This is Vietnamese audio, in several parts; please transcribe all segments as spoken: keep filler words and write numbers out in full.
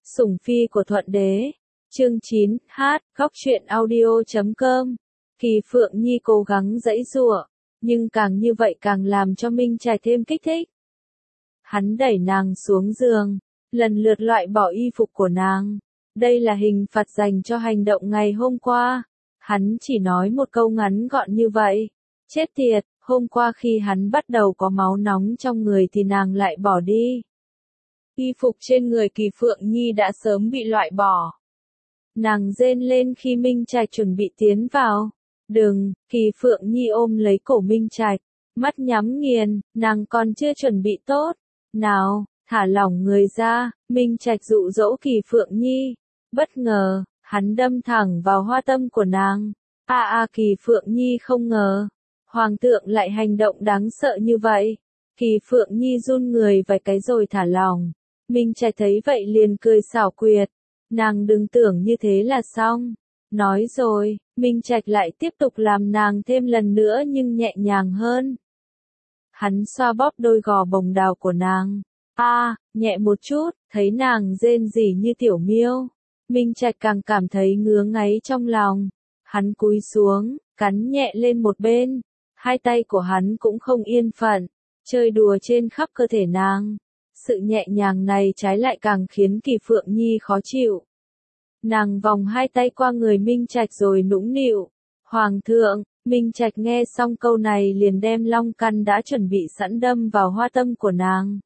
Sủng phi của Thuận Đế. Chương chín, hát, góc truyện audio chấm com. Kỳ Phượng Nhi cố gắng giãy giụa, nhưng càng như vậy càng làm cho Minh Trạch thêm kích thích. Hắn đẩy nàng xuống giường, lần lượt loại bỏ y phục của nàng. Đây là hình phạt dành cho hành động ngày hôm qua. Hắn chỉ nói một câu ngắn gọn như vậy. Chết tiệt, hôm qua khi hắn bắt đầu có máu nóng trong người thì nàng lại bỏ đi. Y phục trên người Kỳ Phượng Nhi đã sớm bị loại bỏ. Nàng rên lên khi Minh Trạch chuẩn bị tiến vào. Đừng, Kỳ Phượng Nhi ôm lấy cổ Minh Trạch, mắt nhắm nghiền, nàng còn chưa chuẩn bị tốt. Nào, thả lỏng người ra, Minh Trạch dụ dỗ Kỳ Phượng Nhi. Bất ngờ, hắn đâm thẳng vào hoa tâm của nàng. A a Kỳ Phượng Nhi không ngờ, Hoàng thượng lại hành động đáng sợ như vậy. Kỳ Phượng Nhi run người vài cái rồi thả lỏng. Minh Trạch thấy vậy liền cười xảo quyệt. Nàng đừng tưởng như thế là xong. Nói rồi, Minh Trạch lại tiếp tục làm nàng thêm lần nữa nhưng nhẹ nhàng hơn. Hắn xoa bóp đôi gò bồng đào của nàng. A, à, nhẹ một chút, thấy nàng rên rỉ như tiểu miêu. Minh Trạch càng cảm thấy ngứa ngáy trong lòng. Hắn cúi xuống, cắn nhẹ lên một bên. Hai tay của hắn cũng không yên phận, chơi đùa trên khắp cơ thể nàng. Sự nhẹ nhàng này trái lại càng khiến Kỳ Phượng Nhi khó chịu. Nàng vòng hai tay qua người Minh Trạch rồi nũng nịu. Hoàng thượng, Minh Trạch nghe xong câu này liền đem long căn đã chuẩn bị sẵn đâm vào hoa tâm của nàng.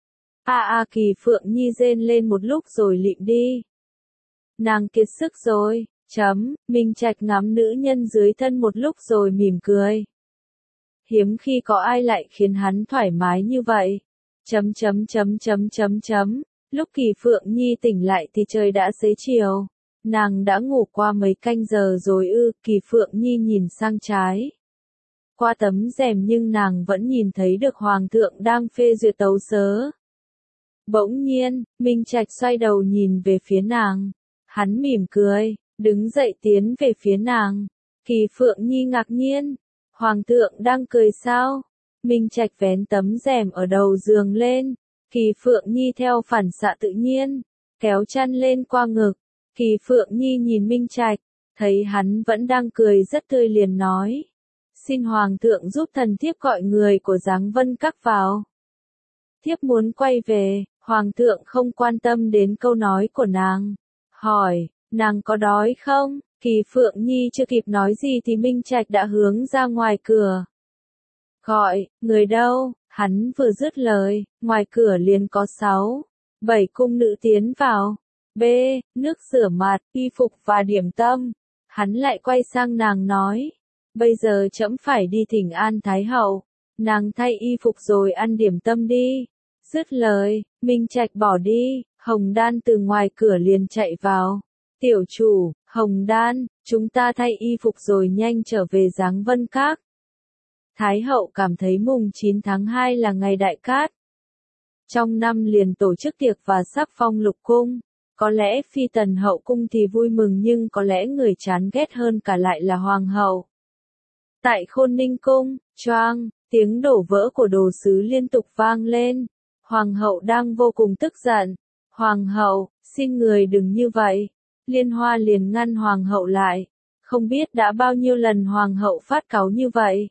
A a Kỳ Phượng Nhi rên lên một lúc rồi lịm đi. Nàng kiệt sức rồi, chấm, Minh Trạch ngắm nữ nhân dưới thân một lúc rồi mỉm cười. Hiếm khi có ai lại khiến hắn thoải mái như vậy. Chấm chấm chấm chấm chấm chấm. Lúc Kỳ Phượng Nhi tỉnh lại thì trời đã xế chiều. Nàng đã ngủ qua mấy canh giờ rồi ư. Kỳ Phượng Nhi nhìn sang trái. Qua tấm rèm nhưng nàng vẫn nhìn thấy được Hoàng thượng đang phê duyệt tấu sớ. Bỗng nhiên, Minh Trạch xoay đầu nhìn về phía nàng. Hắn mỉm cười, đứng dậy tiến về phía nàng. Kỳ Phượng Nhi ngạc nhiên. Hoàng thượng đang cười sao? Minh Trạch vén tấm rèm ở đầu giường lên. Kỳ Phượng Nhi theo phản xạ tự nhiên, kéo chăn lên qua ngực. Kỳ Phượng Nhi nhìn Minh Trạch, thấy hắn vẫn đang cười rất tươi liền nói. Xin Hoàng thượng giúp thần thiếp gọi người của Giáng Vân Các vào. Thiếp muốn quay về, Hoàng thượng không quan tâm đến câu nói của nàng. Hỏi, nàng có đói không? Kỳ Phượng Nhi chưa kịp nói gì thì Minh Trạch đã hướng ra ngoài cửa. Gọi, người đâu? Hắn vừa dứt lời, ngoài cửa liền có sáu, bảy cung nữ tiến vào. B, nước rửa mặt, y phục và điểm tâm. Hắn lại quay sang nàng nói. Bây giờ trẫm phải đi thỉnh an Thái hậu. Nàng thay y phục rồi ăn điểm tâm đi. Dứt lời, Minh Trạch bỏ đi. Hồng Đan từ ngoài cửa liền chạy vào. Tiểu chủ, Hồng Đan, chúng ta thay y phục rồi nhanh trở về Giáng Vân Các. Thái hậu cảm thấy mùng chín tháng hai là ngày đại cát. Trong năm liền tổ chức tiệc và sắc phong lục cung. Có lẽ phi tần hậu cung thì vui mừng nhưng có lẽ người chán ghét hơn cả lại là hoàng hậu. Tại Khôn Ninh cung, choang, tiếng đổ vỡ của đồ sứ liên tục vang lên. Hoàng hậu đang vô cùng tức giận. Hoàng hậu, xin người đừng như vậy. Liên Hoa liền ngăn hoàng hậu lại. Không biết đã bao nhiêu lần hoàng hậu phát cáu như vậy.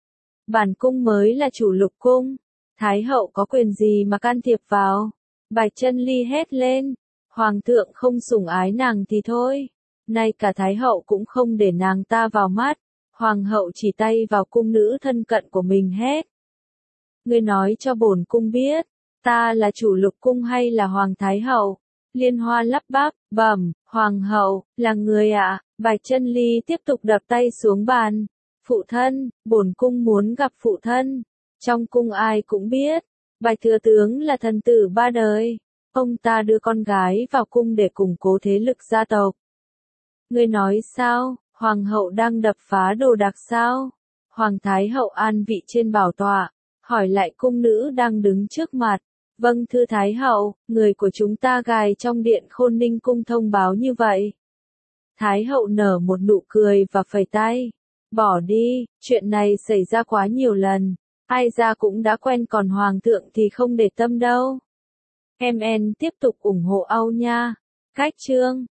Bản cung mới là chủ lục cung. Thái hậu có quyền gì mà can thiệp vào? Bạch Chân Ly hét lên. Hoàng thượng không sủng ái nàng thì thôi. Nay cả Thái hậu cũng không để nàng ta vào mắt. Hoàng hậu chỉ tay vào cung nữ thân cận của mình hét. Ngươi nói cho bổn cung biết. Ta là chủ lục cung hay là Hoàng Thái hậu? Liên Hoa lắp bắp, bẩm, Hoàng hậu, là người ạ. À? Bạch Chân Ly tiếp tục đập tay xuống bàn. Phụ thân, bổn cung muốn gặp phụ thân. Trong cung ai cũng biết, Bạch thừa tướng là thần tử ba đời. Ông ta đưa con gái vào cung để củng cố thế lực gia tộc. Ngươi nói sao, hoàng hậu đang đập phá đồ đạc sao? Hoàng thái hậu an vị trên bảo tọa, hỏi lại cung nữ đang đứng trước mặt. Vâng thưa thái hậu, người của chúng ta gài trong điện Khôn Ninh cung thông báo như vậy. Thái hậu nở một nụ cười và phẩy tay. Bỏ đi, chuyện này xảy ra quá nhiều lần. Ai ra cũng đã quen còn hoàng thượng thì không để tâm đâu. em en tiếp tục ủng hộ Âu nha. Cách chương